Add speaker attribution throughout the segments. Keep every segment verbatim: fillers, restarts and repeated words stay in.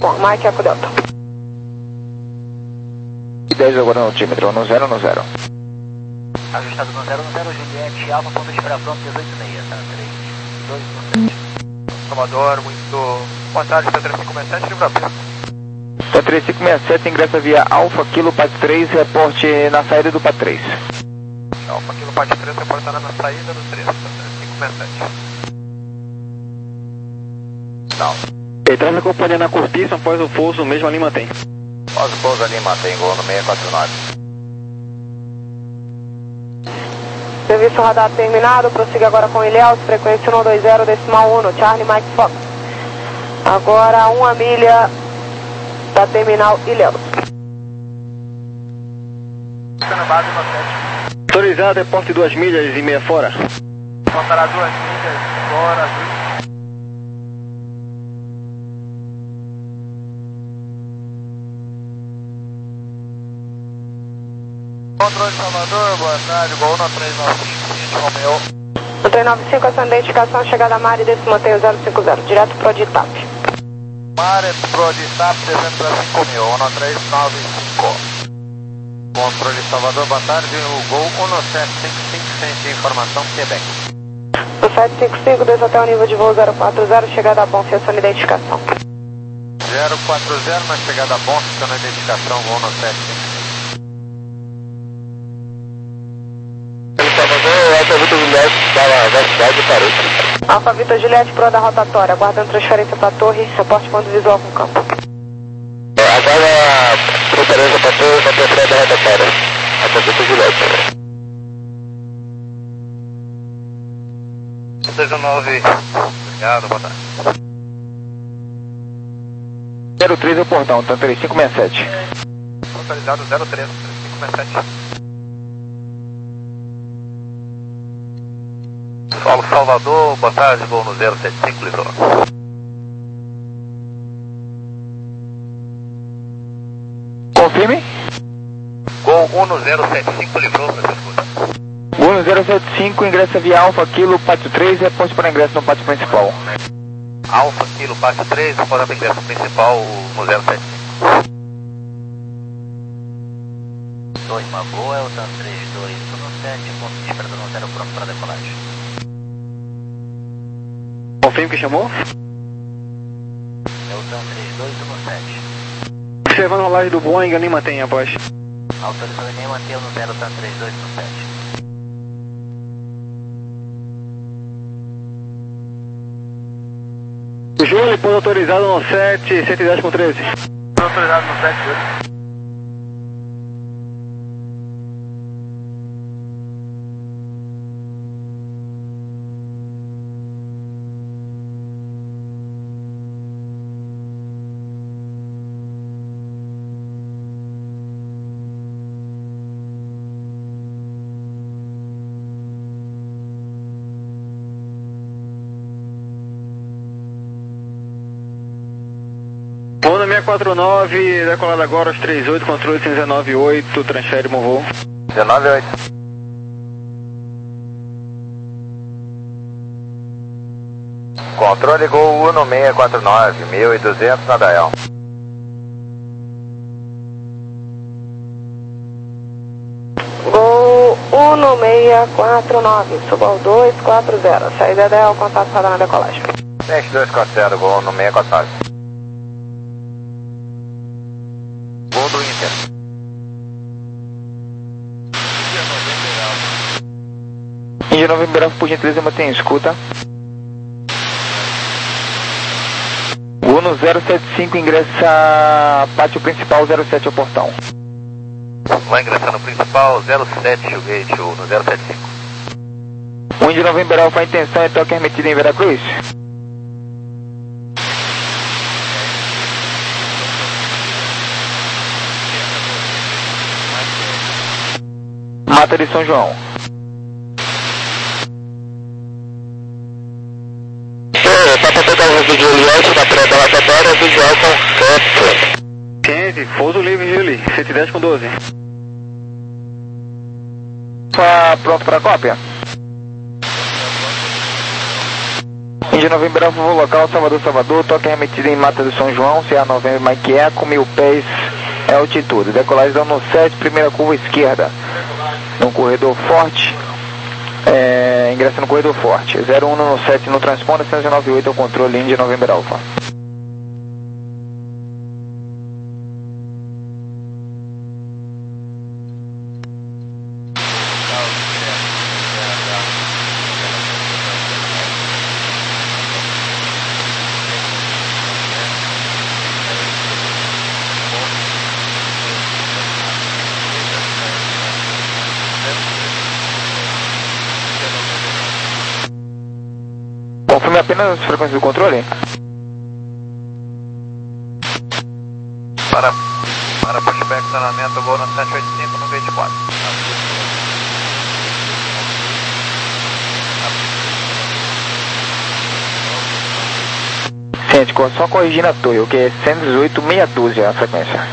Speaker 1: Bom, Mike Eco Delta.
Speaker 2: dez agora no altímetro, no zero, no zero.
Speaker 3: Ajustado no zero, no zero, Juliette, Alfa, ponto de espera pronto, dezoito e meia, tá? três, dois, sete.
Speaker 4: Salvador, muito boa tarde, P três cinco seis sete, livro aberto.
Speaker 2: P três cinco seis sete, ingressa via Alfa, Kilo, Pat três, reporte na saída do Pat três.
Speaker 4: Alfa, Kilo, Pat três, reportará na saída do três, P três cinco seis sete.
Speaker 2: Não.
Speaker 5: Ele traz a companhia na cortiça, após o pouso, mesmo ali mantém.
Speaker 2: Após o pouso ali mantém, gol no seis quatro nove.
Speaker 1: Serviço radar terminado, prossiga agora com Ilhéus, frequência um dois zero, decimal um, Charlie Mike Fox. Agora uma milha da terminal Ilhéus.
Speaker 4: Na base, no sete.
Speaker 5: Autorizado, reporte duas milhas e meia fora.
Speaker 4: Contará duas milhas, fora, azul. Controle Salvador, boa tarde, gol no três nove cinco, Romeu.
Speaker 1: No três nove cinco, essa identificação, chegada a Mari, desse mantenho zero cinco zero, direto pro D I T A P.
Speaker 4: Mari, pro D I T A P, descendo para cinco mil, um três nove cinco. Controle Salvador, boa tarde, o gol um sete cinco cinco, sem informação, Quebec.
Speaker 1: No sete cinco cinco, desce até o nível de voo zero quatro zero, chegada a bom, fiação de identificação.
Speaker 4: zero quatro zero, na chegada a bom, fiação de identificação, gol no sete cinco cinco.
Speaker 2: Alfa Vitor Juliette, para da cidade de Paris.
Speaker 1: Alfa Vitor Juliette, proa da rotatória, aguardando transferência para a torre, reporte ponto visual com campo.
Speaker 2: Agora, transferência para a torre, na terceira da rotatória. Alfa Vitor Juliette.
Speaker 4: dezenove, obrigado, boa tarde.
Speaker 2: zero três é o portão, tá três cinco seis sete.
Speaker 4: Localizado zero três, três cinco seis sete. Solo Salvador, boa tarde, voo no zero sete cinco, livrou.
Speaker 2: Confirme.
Speaker 4: Gol um zero sete cinco, livrou, você escuta.
Speaker 2: um zero sete cinco, ingressa via Alfa, Kilo, Pátio três, reporte para ingresso no pátio principal.
Speaker 4: Alfa, Kilo, Pátio três, após a ingresso principal no zero sete cinco.
Speaker 3: dois, uma boa, é o TAM três dois um sete, ponto de espera no zero, pronto para decolagem.
Speaker 5: Confirme que chamou?
Speaker 3: É o TAM três dois um sete.
Speaker 5: Observando a rolagem do Boeing, ali mantém após.
Speaker 3: Autorizado em manter no zero, TAM três dois um sete.
Speaker 5: Júlio, ponto autorizado no sete, cento e dez com treze.
Speaker 4: Autorizado no sete oito.
Speaker 5: Voo no seis quatro nove, decolado agora aos trinta e oito, controle dezenove oito, transfere meu voo.
Speaker 2: dezenove oito. Controle Gol um seis quatro nove, mil e duzentos na Dael.
Speaker 1: Gol um seis quatro nove, suba ao dois quatro zero, saída Del, contato radar na decolagem.
Speaker 2: sete dois quatro zero, Gol um seis quatro nove. Gol do Inter. Índia Novembro, por gentileza, mantém escuta. Uno zero sete cinco, ingressa pátio principal zero sete ao portão.
Speaker 4: Vai ingressar no principal zero sete, o gate no zero sete cinco.
Speaker 2: O Índia Novembro Alfa, a intenção é toque remetido em Veracruz. Mata de São João. Papa Total de Juliette, da pré da rotatória, visual com sete.
Speaker 5: Ciente, pouso livre, Julie, cento e dez com doze.
Speaker 2: Tá pronto para cópia? Índia Novembro Alfa, voo local, Salvador, Salvador, toque remetida em Mata do São João, C A Novembro Mike Eco, mil pés é altitude. Decolagem dando sete, primeira curva esquerda, no corredor forte, é, ingressa no corredor forte, zero um no sete no transponder, cento e nove oito é o controle, Índia Novembro Alfa. Confirme apenas as frequências do controle.
Speaker 4: Para, para pushback, estacionamento, voo no sete oito cinco no gate quatro.
Speaker 2: Gente, só corrigindo a torre, o que é cento e dezoito, meia dúzia a frequência.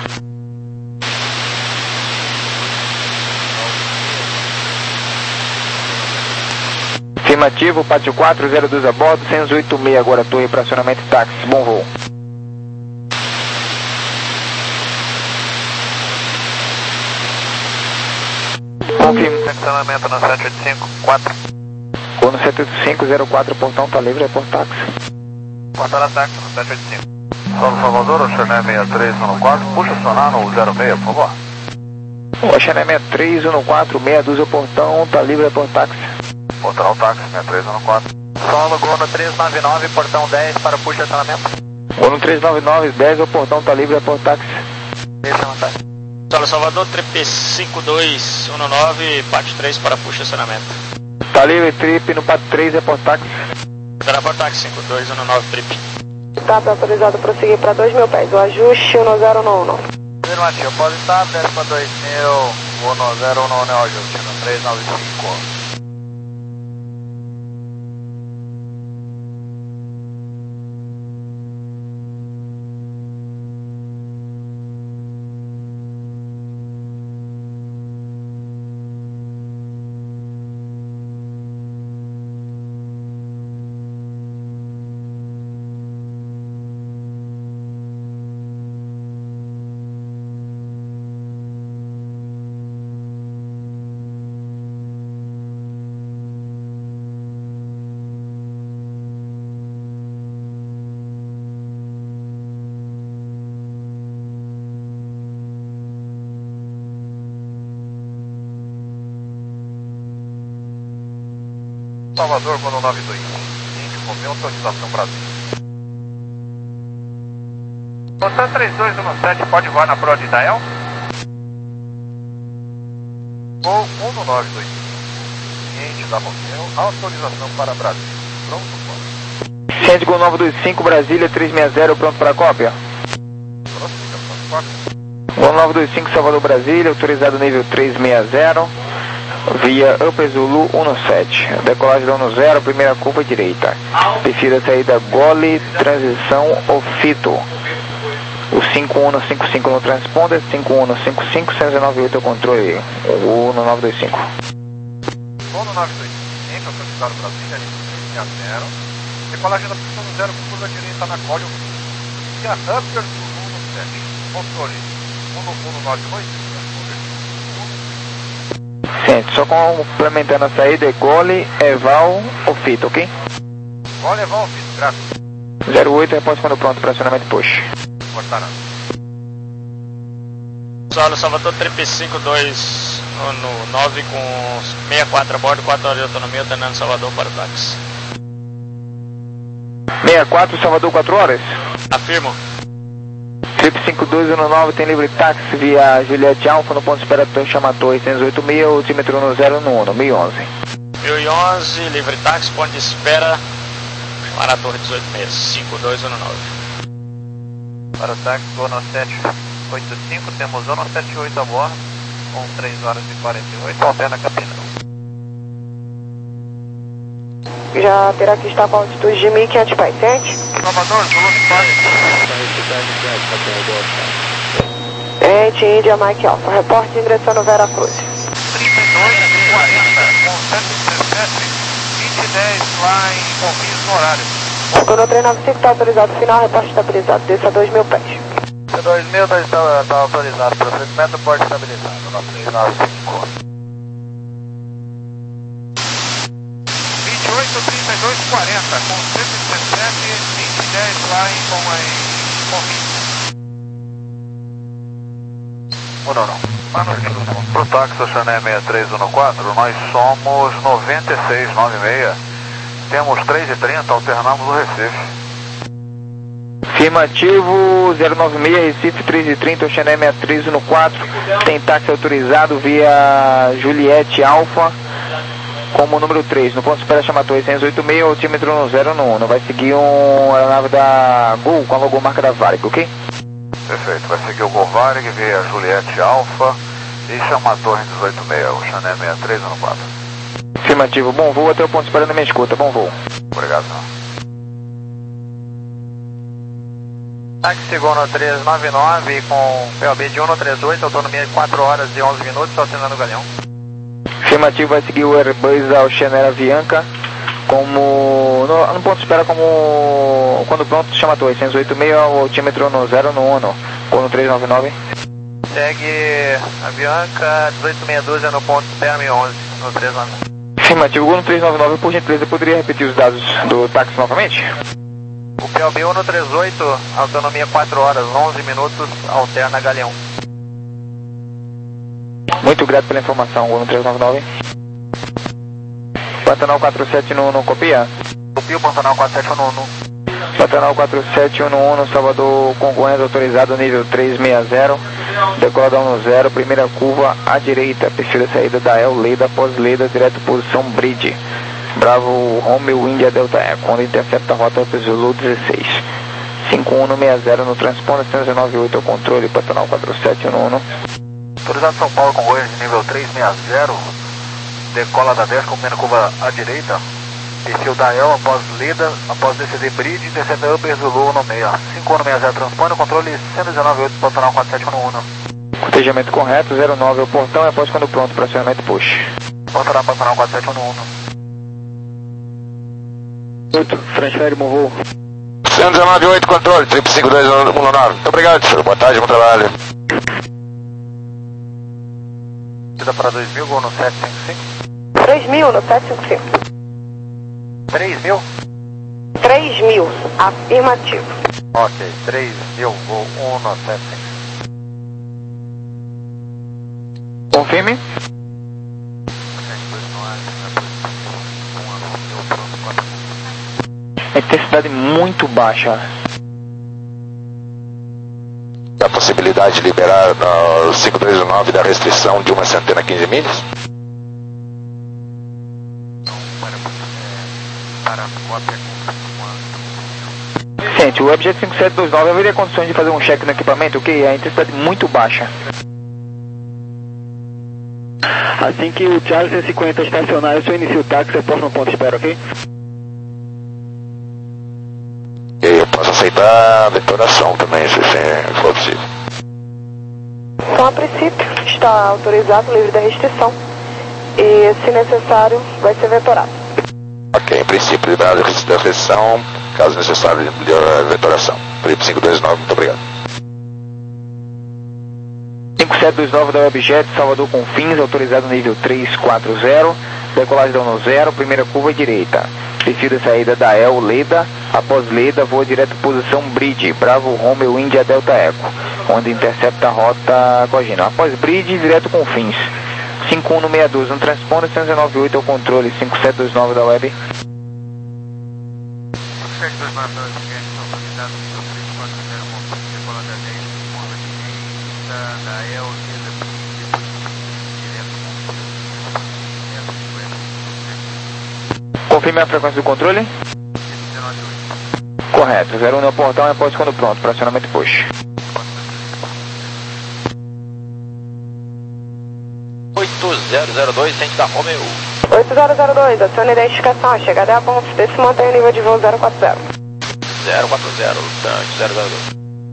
Speaker 2: Afirmativo, pátio quatro, zero dois a bordo, cento e dezoito meia agora, torre para acionamento e táxi, bom voo. Confirme.
Speaker 4: Estacionamento no sete oito cinco, quatro.
Speaker 2: Vou no sete oito cinco, zero quatro, portão tá livre, é por táxi.
Speaker 4: Porta táxi no sete oito cinco. Solo Salvador, Oxané seis três um quatro, puxa sonar no zero seis, por favor.
Speaker 2: Oxané seis três um quatro, meia dúzia, portão tá livre, é por táxi.
Speaker 4: Portão táxi, seis três um quatro. Solo Gol no três nove nove, portão dez para puxa estacionamento.
Speaker 2: Vou no três nove nove, dez, o portão tá livre, é por táxi.
Speaker 4: Deixa eu montar.
Speaker 6: Solo Salvador, trip cinco dois um nove, pátio três para puxa estacionamento.
Speaker 2: Tá livre, trip no pátio três, é por táxi.
Speaker 6: Será por táxi cinco dois um nove, trip.
Speaker 1: Está autorizado a prosseguir para dois mil pés, o ajuste um zero um um.
Speaker 4: Afirmativo, pode estar, desce para dois mil, voo no zero um um, ajuste no três nove cinco. Salvador, Gol nove dois. Índio, confirma autorização Brasil. Você três dois um sete, pode voar na proa de Itael? Gol um nove dois. Índio da Romeu, autorização para Brasil. Pronto, pode.
Speaker 2: Ciente Gol nove dois cinco, Brasília três seis zero, pronto para cópia.
Speaker 4: Prossiga, pronto, cópia.
Speaker 2: Gol nove dois cinco, Salvador, Brasília, autorizado nível três seis zero. Via Upper Zulu um sete, decolagem dando zero, primeira curva direita. Defira a saída Gole, transição Ofito. O cinco um cinco cinco no transponder, cinco um cinco cinco, cento e nove oito é o controle, o no nove dois cinco.
Speaker 4: Gol no nove dois cinco, autorizado Brasília, três seis zero. Decolagem da pista no zero, curva direita na Gole, via Upper Zulu um sete. Controle um um nove oito.
Speaker 2: Gente, só complementando a saída é Gole, Eval, Ofito, ok?
Speaker 4: Gole, Eval, Ofito, graças.
Speaker 2: zero oito, repórter quando pronto, pressionamento push.
Speaker 4: Cortará.
Speaker 6: Solo Salvador, trip cinco dois um nove com sessenta e quatro a bordo, quatro horas de autonomia, ordenando Salvador para o táxi.
Speaker 2: sessenta e quatro, Salvador, quatro horas?
Speaker 6: Afirmo.
Speaker 2: Trip cinco dois um nove tem livre táxi via Juliette Alfa no ponto de espera do Chama Torre cento e oito mil, altímetro no zero um um, mil e onze.
Speaker 6: mil e onze, livre táxi, ponto de espera para a Torre dezoito seis, cinco dois um nove.
Speaker 4: Para o táxi, voo no sete oito cinco, temos voo no sete oito a bordo, com três horas e quarenta e oito, alterna a cabina.
Speaker 1: Já terá que estar com altitude de mil e quinhentos pés, sente?
Speaker 4: Salvador, Zulu Sport.
Speaker 1: Sente, Índia Mike Alpha, reporte ingressando Vera Cruz.
Speaker 4: trinta e dois e quarenta, com cento e dezessete, vinte e dez lá em Confins no horário.
Speaker 1: Tucano três nove cinco está autorizado final, reposta estabilizado, desça dois mil pés.
Speaker 4: dois mil está tá autorizado, procedimento pode estabilizado, nove três nove cinco. vinte e oito, trinta e dois, quarenta, com cento e dezessete, vinte e dez lá em com em Ou não, não. Pro táxi Oceané seis três um quatro, nós somos noventa e seis, noventa e seis. Temos três e trinta, alternamos o Recife.
Speaker 2: Afirmativo, zero nove seis, Recife três e trinta, Oceané seis três um quatro. Tem táxi autorizado via Juliette Alfa, como número três. No ponto de espera chama Torre seiscentos e oitenta e seis, altímetro no zero no um. Vai seguir um aeronave da Gol com a logomarca da Varig, ok?
Speaker 4: Perfeito, vai seguir o Gol Varig via Juliette Alfa e chama a Torre dezoito seis, Oceané seis três um quatro.
Speaker 2: Afirmativo, bom voo até o ponto esperando a minha escuta, bom voo.
Speaker 4: Obrigado, senhor. Táxi Segundo três nove nove com P O B de um três oito, autonomia de quatro horas e onze minutos, assinando o Galeão.
Speaker 2: Afirmativo, vai seguir o Airbus Oceané Avianca como no, no ponto de espera, como quando pronto chama a Torre seiscentos e oitenta e seis, o altímetro no zero no um, no três nove nove.
Speaker 4: Segue Avianca dezoito seis doze no ponto de espera mil e onze, no três nove nove.
Speaker 2: Afirmativo, Gol no três nove nove, por gentileza, poderia repetir os dados do táxi novamente?
Speaker 4: O P O B um três oito, autonomia quatro horas, onze minutos, alterna Galeão.
Speaker 2: Muito grato pela informação, Gol no três nove nove. Pantanal quatro sete no, no copia?
Speaker 4: Copia o Pantanal quatro sete um no
Speaker 2: Pantanal quatro sete um no Salvador, concorrência autorizado nível três seis zero, decolada um zero, primeira curva à direita, perfil da saída da El Leda, após Leda, direto posição Bridge. Bravo Romeo India Delta Echo, quando intercepta a rota Zulu dezesseis. cinco um seis zero no transponder, cento e dezenove oito ao controle, Pantanal quatro sete um no
Speaker 4: Autorizado São Paulo com Goiás de nível três seis zero, decola da dez com primeira curva à direita, perfil da El após Leda, após descer Bridge, intercepta Upper Zulu no meio, cinco um seis zero transponder, controle cento e dezenove oito, Pantanal quatro sete um no
Speaker 2: Cotejamento correto, zero nove ao portão e após quando pronto para acionamento push.
Speaker 4: Pantanal, Pantanal quatro sete um no
Speaker 5: oito, transfere, bom voo.
Speaker 7: cento e dezenove oito, controle, triplo cinco dois um nove. Muito obrigado, senhor. Boa tarde, bom trabalho.
Speaker 4: Vida para dois mil, Gol no sete cinco cinco.
Speaker 1: três mil no sete cinco cinco.
Speaker 4: três mil?
Speaker 1: três mil, afirmativo.
Speaker 4: Ok, três mil, Gol um no sete cinco cinco.
Speaker 2: Confirme. A intensidade muito baixa.
Speaker 7: A possibilidade de liberar no cinco três nove da restrição de uma centena quinze milhas?
Speaker 2: Sente, o Objet cinco sete dois nove haveria condições de fazer um check no equipamento, ok? A intensidade muito baixa.
Speaker 5: Assim que o Charlie cento e cinquenta estacionar, eu só inicio o táxi, eu posso no ponto de espera, ok?
Speaker 7: Eu posso aceitar a vetoração também, se for possível.
Speaker 1: Então, a princípio, está autorizado, livre da restrição. E, se necessário, vai ser vetorado.
Speaker 7: Ok, em princípio, liberado da restrição, caso necessário, a vetoração. Triplo cinco dois nove, muito obrigado.
Speaker 2: cinco sete dois nove da Webjet, Salvador Confins, autorizado nível três quatro zero, decolagem da um zero, primeira curva direita. Perfil da saída da El Leda, após Leda, voa direto posição Bridge, Bravo Romeo India Delta Echo, onde intercepta a rota Cogina. Após Bridge, direto Confins. cinco um seis dois no transponder, cento e dezenove oito ao controle, cinco sete dois nove da Web. Confirme a frequência do controle. Correto, zero um no portão e após quando pronto, para acionamento push.
Speaker 6: oito zero zero dois, sente da Romeo.
Speaker 1: oito zero zero dois, aciona a identificação, a chegada é a ponto, se mantém o nível de voo zero quatro zero.
Speaker 6: zero quatro zero, zero zero dois.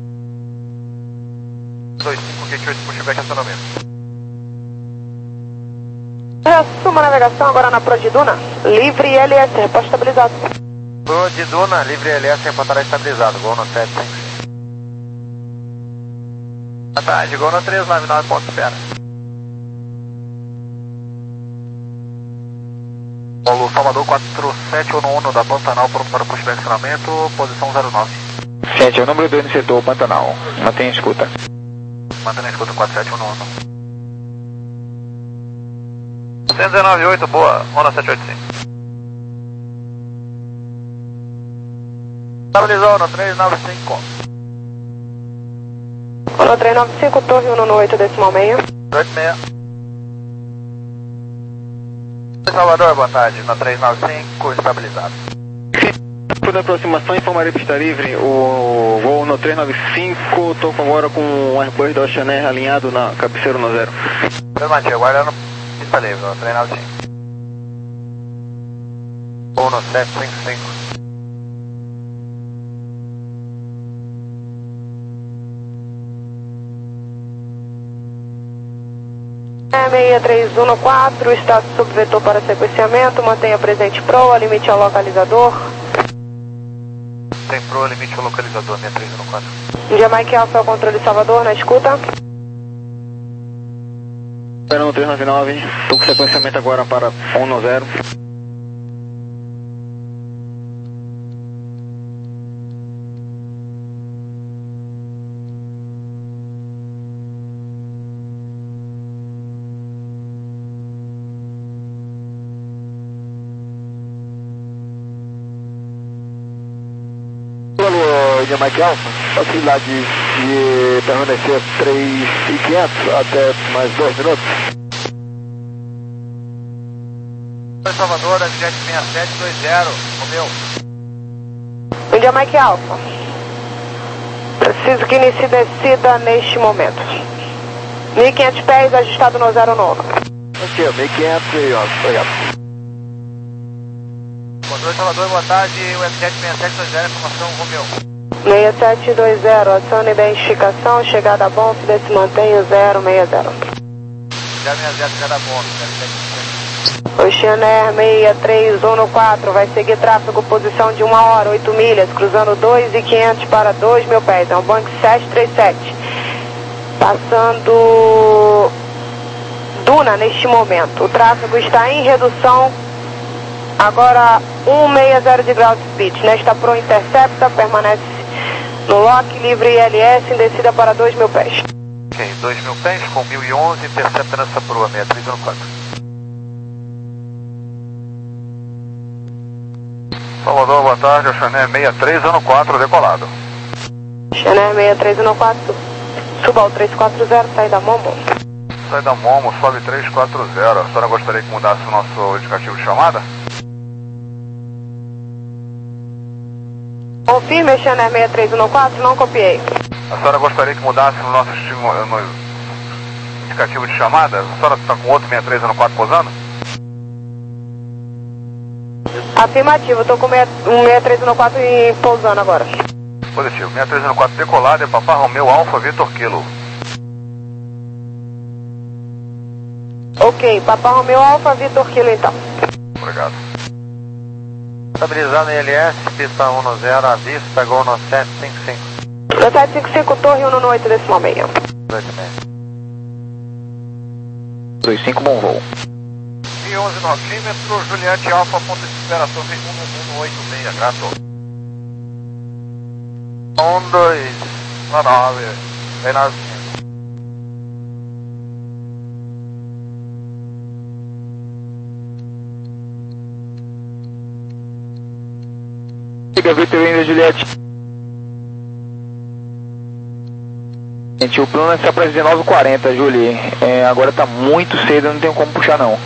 Speaker 4: dois cinco Q oito, pushback acionamento.
Speaker 1: Reassuma a navegação agora na Prodiduna. Livre I L S, reposto estabilizado.
Speaker 4: Pro de Duna, livre L S, reportará estabilizado, gol no sete cinco cinco. Boa tarde, gol no três nove nove, ponto espera. Paulo Salvador quatro sete um um da Pantanal, pronto para o pushback acionamento, posição zero nove.
Speaker 2: sete, é o número dois no setor Pantanal, mantenha a escuta.
Speaker 4: Mantenha a escuta quatro sete um um. cento e dezenove oito, boa, onda sete oito cinco. Estabilizou no três nove cinco.
Speaker 1: No três nove cinco, torre um no oito decimal meia.
Speaker 4: oito seis. Salvador, boa tarde, no três nove cinco, estabilizado.
Speaker 5: Por aproximação, informarei pista livre, o voo no três nove cinco, estou agora com o Airbus da Ocean Air alinhado na cabeceira no zero.
Speaker 4: Afirmativo, aguardando pista livre, no três nove cinco. Voo no sete cinco cinco.
Speaker 1: seis três um no quatro, estado subvetor para sequenciamento, mantenha presente proa, limite ao localizador.
Speaker 4: Tem proa, limite ao localizador, seis três um no quatro.
Speaker 1: Jamaica Alpha, controle Salvador, na escuta.
Speaker 5: Esperando três nove nove, estou com sequenciamento agora para um no zero.
Speaker 8: Jamaica Alpha, facilidade de permanecer três mil e quinhentos até mais dois minutos.
Speaker 4: Salvador, Jet seis sete dois zero, Romeu.
Speaker 1: Jamaica Alpha, preciso que inicie descida neste momento. mil e quinhentos pés, ajustado no zero nove.
Speaker 8: Ok, mil e quinhentos e onze, obrigado.
Speaker 4: Controle Salvador, boa tarde, o F Jet seis sete dois zero, informação Romeu.
Speaker 1: seis sete dois zero, acione identificação, chegada a bom, se mantém o zero seis zero.
Speaker 4: zero seis zero, chegada a bom,
Speaker 1: Ocean Air seis três um no quatro, vai seguir tráfego, posição de uma hora, oito milhas, cruzando dois mil e quinhentos para dois mil pés, é um Boeing sete três sete. Passando Duna neste momento, o tráfego está em redução, agora cento e sessenta de grau de speed, nesta Pro Intercepta, permanece no lock, livre I L S, em descida para dois mil pés.
Speaker 4: Ok, dois mil pés com mil e onze, intercepta nessa proa, seis três um no quatro. Salvador, boa tarde, Ocean Air seis três um no quatro, decolado.
Speaker 1: Ocean Air seis três um no quatro, suba ao três quatro zero, sai da Momo.
Speaker 4: Sai da Momo, sobe três quatro zero. A senhora gostaria que mudasse o nosso indicativo de chamada?
Speaker 1: Confirme, Ocean Air seis três um no quatro, não copiei.
Speaker 4: A senhora gostaria que mudasse o nosso no indicativo de chamada? A senhora está com outro seis três um no quatro posando?
Speaker 1: Afirmativo, estou com um seis três um no quatro e pousando agora.
Speaker 4: Positivo, seis três um no quatro decolado, é Papá Romeu Alfa Vitor Kilo.
Speaker 1: Ok, Papá Romeu Alfa Vitor Kilo então.
Speaker 4: Obrigado. Estabilizado em L S, pista um no zero, a vista, gol no sete cinco cinco.
Speaker 1: No sete cinco cinco, torre um no oito decimal meia.
Speaker 2: dois cinco, bom voo.
Speaker 4: E onze notímetros, Juliette Alfa, ponto de espera, torre um um oito seis, grato. um dois nove, vem na
Speaker 2: Fica Vitor ainda, Juliette. Gente, o plano é só para dezenove e quarenta, Julie. É, agora tá muito cedo, não tenho como puxar não.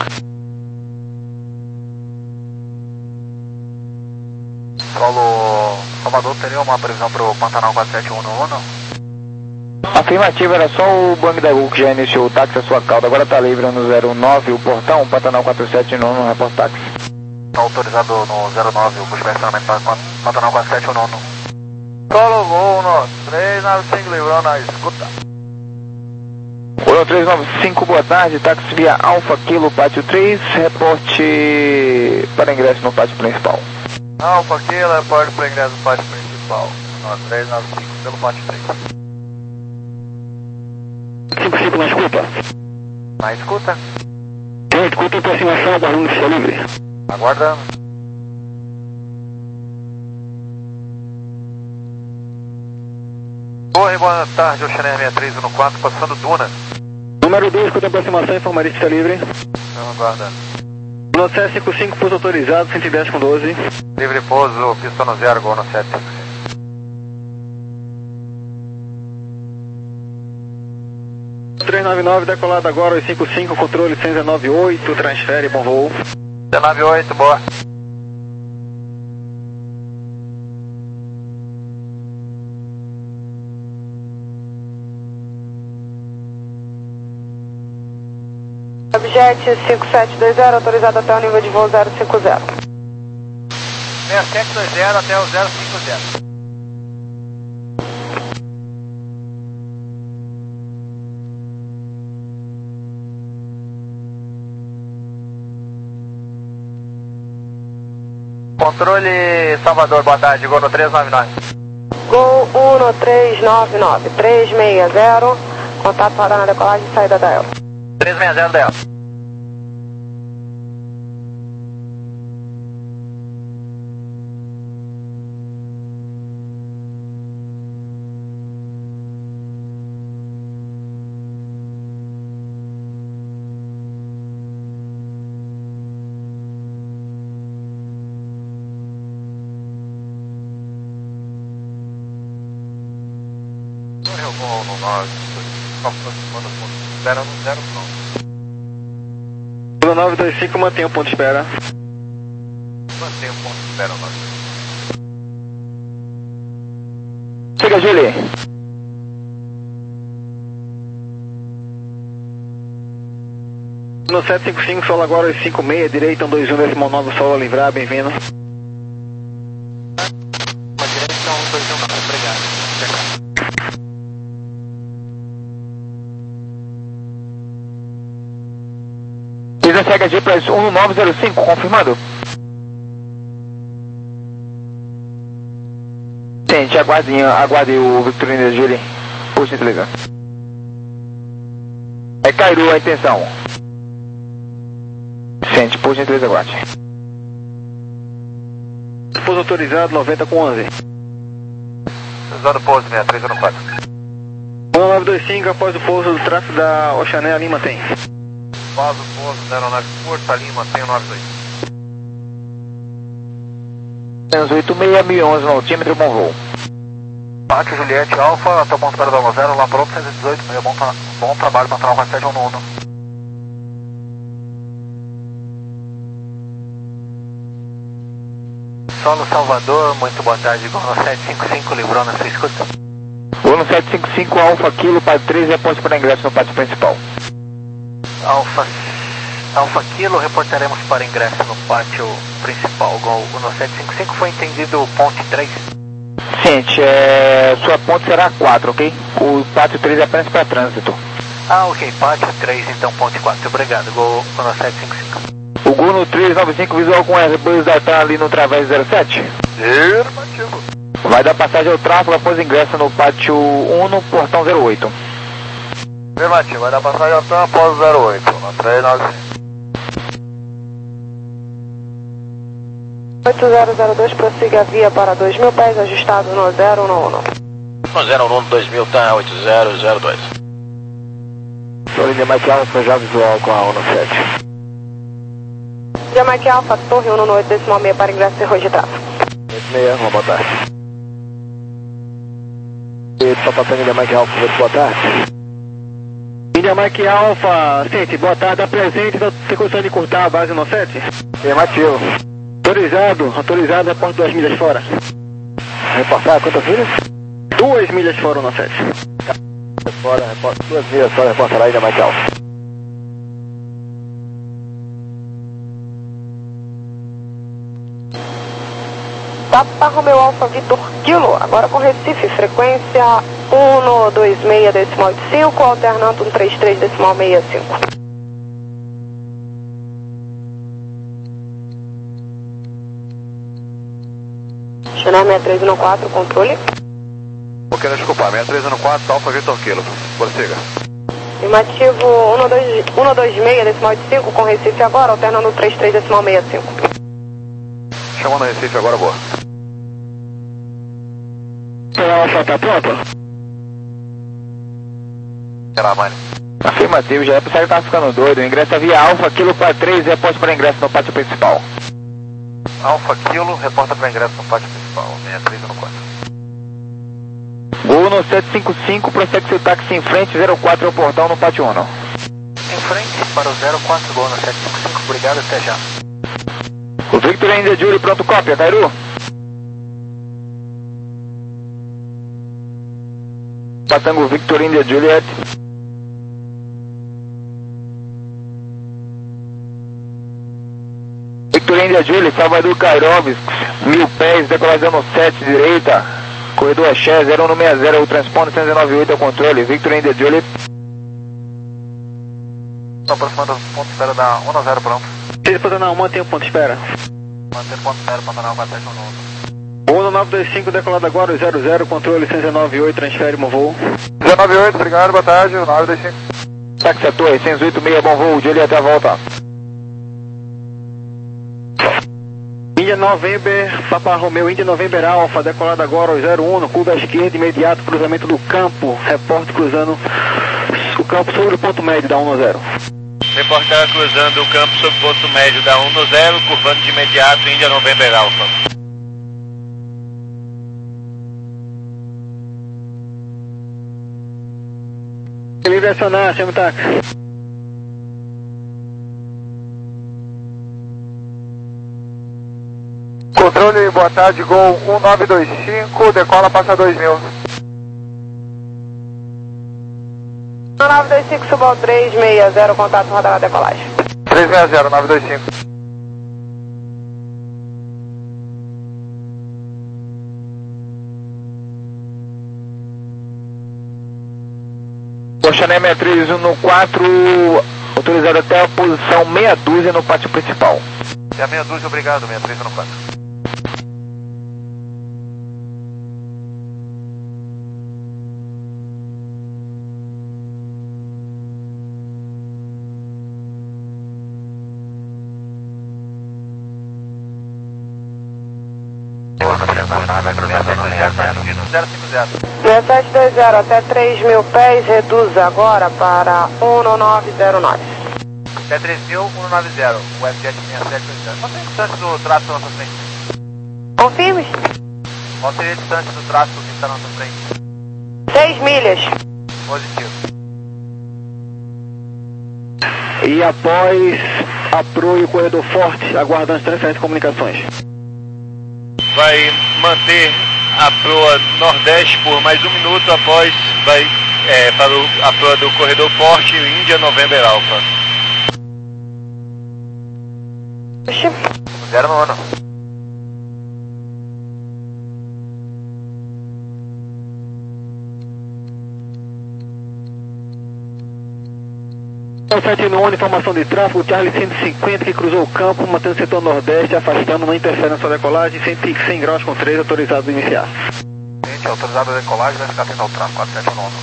Speaker 4: Paulo Salvador, teria uma previsão para o Pantanal quatro sete um um, não?
Speaker 2: Afirmativa, era só o Boeing da Gol que já iniciou o táxi à sua cauda. Agora tá livre no zero nove, o portão, Pantanal quatro sete um no report táxi.
Speaker 4: Está autorizado no zero nove, o pushback para Pantanal quatro sete um um. Colo Gol no três nove cinco, livrou na escuta.
Speaker 2: Gol três nove cinco, boa tarde, táxi via Alfa Kilo Pátio três, reporte para ingresso no pátio principal.
Speaker 4: Alfa Kilo, pode para ingresso do pátio principal. nove três nove cinco, pelo pátio três.
Speaker 5: cinco cinco na escuta.
Speaker 4: Na escuta?
Speaker 5: Sim, escuta aproximação, aguardando pista livre.
Speaker 4: Aguardando. Oi, boa tarde, Oceaner sessenta e três um quatro, passando Duna.
Speaker 5: Número dois, escuta aproximação, informaria pista livre.
Speaker 4: Estamos aguardando.
Speaker 5: No sete cinco cinco, pouso autorizado, cento e dez com doze.
Speaker 4: Livre pouso, pista no zero, gol no sete cinco cinco.
Speaker 5: três nove nove, decolado agora, oito cinco cinco, controle cento e dezenove oito, transfere, bom voo.
Speaker 4: dezenove oito, boa.
Speaker 1: Objet cinco sete dois zero, autorizado até o nível de voo zero cinco zero.
Speaker 4: seis sete dois zero até o zero cinco zero. Controle Salvador, boa tarde, Gol no três nove nove.
Speaker 1: Gol um no três nove nove, três seis zero, contato para na decolagem e saída da Elfa.
Speaker 4: três seis zero da Elfa. zero no zero, pronto.
Speaker 5: nove dois cinco, mantém o ponto de espera.
Speaker 4: Mantém o ponto de espera, nove.
Speaker 2: Chega, Julie.
Speaker 5: No sete cinco cinco, solo agora, oito cinco seis, direita, um dois um, decimal nove, solo livrar, bem-vindo.
Speaker 3: Uma direita, um dois um, obrigado.
Speaker 2: Pisa C H G para um nove zero cinco, confirmado? Gente, aguardem, aguardem o Victorino e Julie. Por gentileza. É Cairu a intenção. Gente, por gentileza, aguarde.
Speaker 5: Pouso autorizado, noventa com onze.
Speaker 4: Usando pouso, sessenta e três um quatro.
Speaker 5: um nove dois cinco, após o pouso do tráfego da Oceaner, Lima tem.
Speaker 4: Após o pouso da aeronave curta, Lima tem o nove dois.
Speaker 2: oito seis, mil e onze no altímetro, bom voo.
Speaker 4: Pátio Juliette Alfa, até o ponto zero zero zero, lá pronto, cento e dezoito, meio bom, tra bom trabalho para entrar no sete um um. Solo Salvador, muito boa tarde, Gol no sete cinco cinco, livrou na sua escuta.
Speaker 2: Gol no sete cinco cinco, Alfa Kilo, para três e após para ingresso no pátio principal.
Speaker 3: Alfa, Alfa Kilo, reportaremos para ingresso no pátio principal. Gol no sete cinco cinco, foi entendido o ponte três?
Speaker 2: Gente, é... sua ponte será quatro, ok? O pátio três é apenas para trânsito.
Speaker 3: Ah, ok, pátio três, então ponte quatro, obrigado. Gol no sete cinco cinco.
Speaker 2: O Gol no três nove cinco, visual com Airbus da T A ali no Través zero sete.
Speaker 4: Afirmativo.
Speaker 2: Vai dar passagem ao tráfego após ingresso no pátio um no portão zero oito.
Speaker 4: Afirmativo, vai dar passagem ao TAM após o zero oito, no três nove cinco.
Speaker 1: oito zero zero dois, prossiga a via para dois mil pés, ajustado no zero um um.
Speaker 6: No zero um dois mil, tá oito zero zero dois.
Speaker 8: Sou linha Mike Alpha, já visual com a um no sete.
Speaker 1: Mike Alpha, torre um no oito, decimal seis para ingresso e erro de tráfego.
Speaker 8: oito seis, uma boa tarde. E só passando linha Mike Alpha, muito boa tarde.
Speaker 5: Linha Mike Alpha, gente, boa tarde, apresente, você consegue encurtar a base no sete?
Speaker 8: Afirmativo.
Speaker 5: Autorizado, autorizado, reporte duas milhas fora.
Speaker 8: Reportar quantas milhas?
Speaker 5: Duas milhas fora no sete.
Speaker 8: Fora, reporta, duas milhas fora, reportará ainda Mike Alpha.
Speaker 1: Papa Romeo Alfa Vitor Kilo, agora com Recife, frequência um no dois seis decimal oito cinco, alternando um três três decimal seis cinco. Chanel seis três um quatro, controle.
Speaker 4: Ok, desculpa, seis três um quatro, Alfa Victor Kilo. Prossiga.
Speaker 1: Afirmativo um dois seis, decimal oitenta e cinco, com Recife agora, alternando três três, decimal sessenta e cinco.
Speaker 4: Chamando Recife agora, boa.
Speaker 5: Alfa, tá pronto?
Speaker 4: Será, mãe?
Speaker 2: Afirmativo, já é pro Sérgio tá ficando doido. Ingressa via Alfa, Kilo para três, reporte para ingresso no pátio principal.
Speaker 4: Alfa Kilo, reporta para ingresso no pátio principal, seis três um quatro.
Speaker 2: Gol no sete cinco cinco, prossegue seu táxi em frente, zero quatro ao portão no pátio um.
Speaker 3: Em frente para o zero quatro, gol no sete cinco cinco, obrigado, até já.
Speaker 2: O Victor India Julie, pronto, cópia, Cairu. Patango Victor India Juliet. Victor India Julie, Salvador Cairoves, mil pés, decolagem no sete, direita. Corredor Axé, zero um seis zero, o transponder cento e noventa e oito ao controle. Victor India Julie.
Speaker 3: Estou aproximando do ponto de espera da um zero, pronto.
Speaker 5: Se você não, mantém o ponto de espera.
Speaker 3: Mantém o ponto de espera, ponto nove, vai até o
Speaker 5: um nove dois cinco, decolado agora, zero zero, controle cento e noventa e oito, transfere, bom voo.
Speaker 4: cento e noventa e oito, obrigado, boa tarde, nove dois cinco.
Speaker 2: Táxi a torre, cento e oito seis, bom voo, Julie até a volta.
Speaker 5: Índia November, Papa Romeu, Índia November Alfa, decolado agora ao zero um, curva à esquerda, imediato, cruzamento do campo, reporte cruzando o campo sobre o ponto médio da um zero.
Speaker 6: Reportar cruzando o campo sobre o ponto médio da um zero, curvando de imediato, Índia November Alfa.
Speaker 5: Livre acionar, chama o táxi.
Speaker 4: Controle, boa tarde, Gol um nove dois cinco, decola, passa dois mil.
Speaker 1: um nove dois cinco, suba ao três seis zero, contato, radar decolagem.
Speaker 4: três seis zero, nove dois cinco.
Speaker 2: Chanel seis três um quatro, autorizado até a posição meia dúzia no pátio principal.
Speaker 4: É a meia dúzia, obrigado, seis três um quatro. zero cinco zero.
Speaker 1: dezessete dois zero até três mil pés, reduz agora para um nove zero nove.
Speaker 4: Até três mil, um nove zero, o F Jet seis sete dois zero. Qual seria a distância do traço na nossa frente?
Speaker 1: Confirme.
Speaker 4: Qual seria a distância do traço que está na nossa frente?
Speaker 1: seis milhas.
Speaker 4: Positivo.
Speaker 5: E após a Pro e o corredor forte, aguardando as transferências de comunicações.
Speaker 6: Vai manter a proa nordeste por mais um minuto, após vai é, para o, a proa do corredor forte, Índia November Alpha.
Speaker 4: Zero no ano.
Speaker 5: sete no informação de tráfego, Charlie cento e cinquenta que cruzou o campo, mantendo o setor nordeste, afastando, não interfere na sua decolagem, cem graus com três, autorizado a iniciar.
Speaker 4: Gente, autorizado a decolagem, vai ficar atento ao tráfego, quatro sete nove.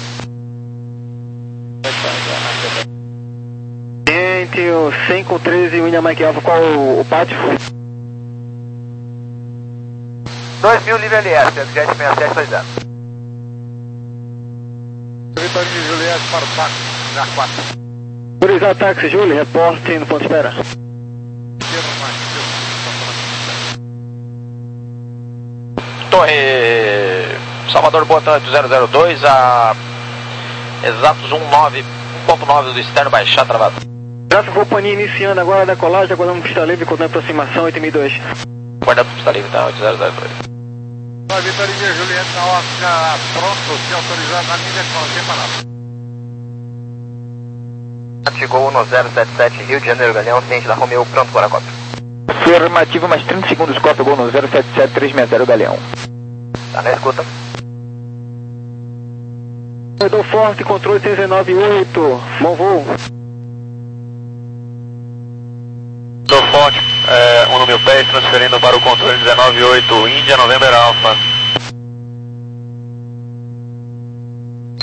Speaker 5: Gente, o cem com treze, William Mike Alpha, qual o, o pátio?
Speaker 4: dois mil livre L S, F Jet seis sete dois zero. Vitorino Juliette para o táxi, zero quatro.
Speaker 5: Autorizado táxi, Júlio, reporte no ponto de espera.
Speaker 7: Torre Salvador, boa tarde, zero zero dois, a exatos um ponto nove do externo, baixar travado.
Speaker 5: Tráfego companhia iniciando agora a decolagem, aguardando pista livre, com aproximação oito mil e dois.
Speaker 7: Guardado pista livre, tá, oito zero zero dois.
Speaker 4: Vitorino Juliette na Oscar, pronto, se autorizado na mídia, sem palavras.
Speaker 3: Chegou no zero sete sete, Rio de Janeiro, Galeão, ciente da Romeu, pronto para a cópia.
Speaker 2: Afirmativo, mais trinta segundos, cópia, gol no zero sete sete três seis zero, Galeão.
Speaker 3: Tá na escuta.
Speaker 5: Corredor forte, controle cento e noventa e oito, bom voo.
Speaker 6: Corredor forte, é, um mil pés, transferindo para o controle dezenove oito, Índia November Alpha.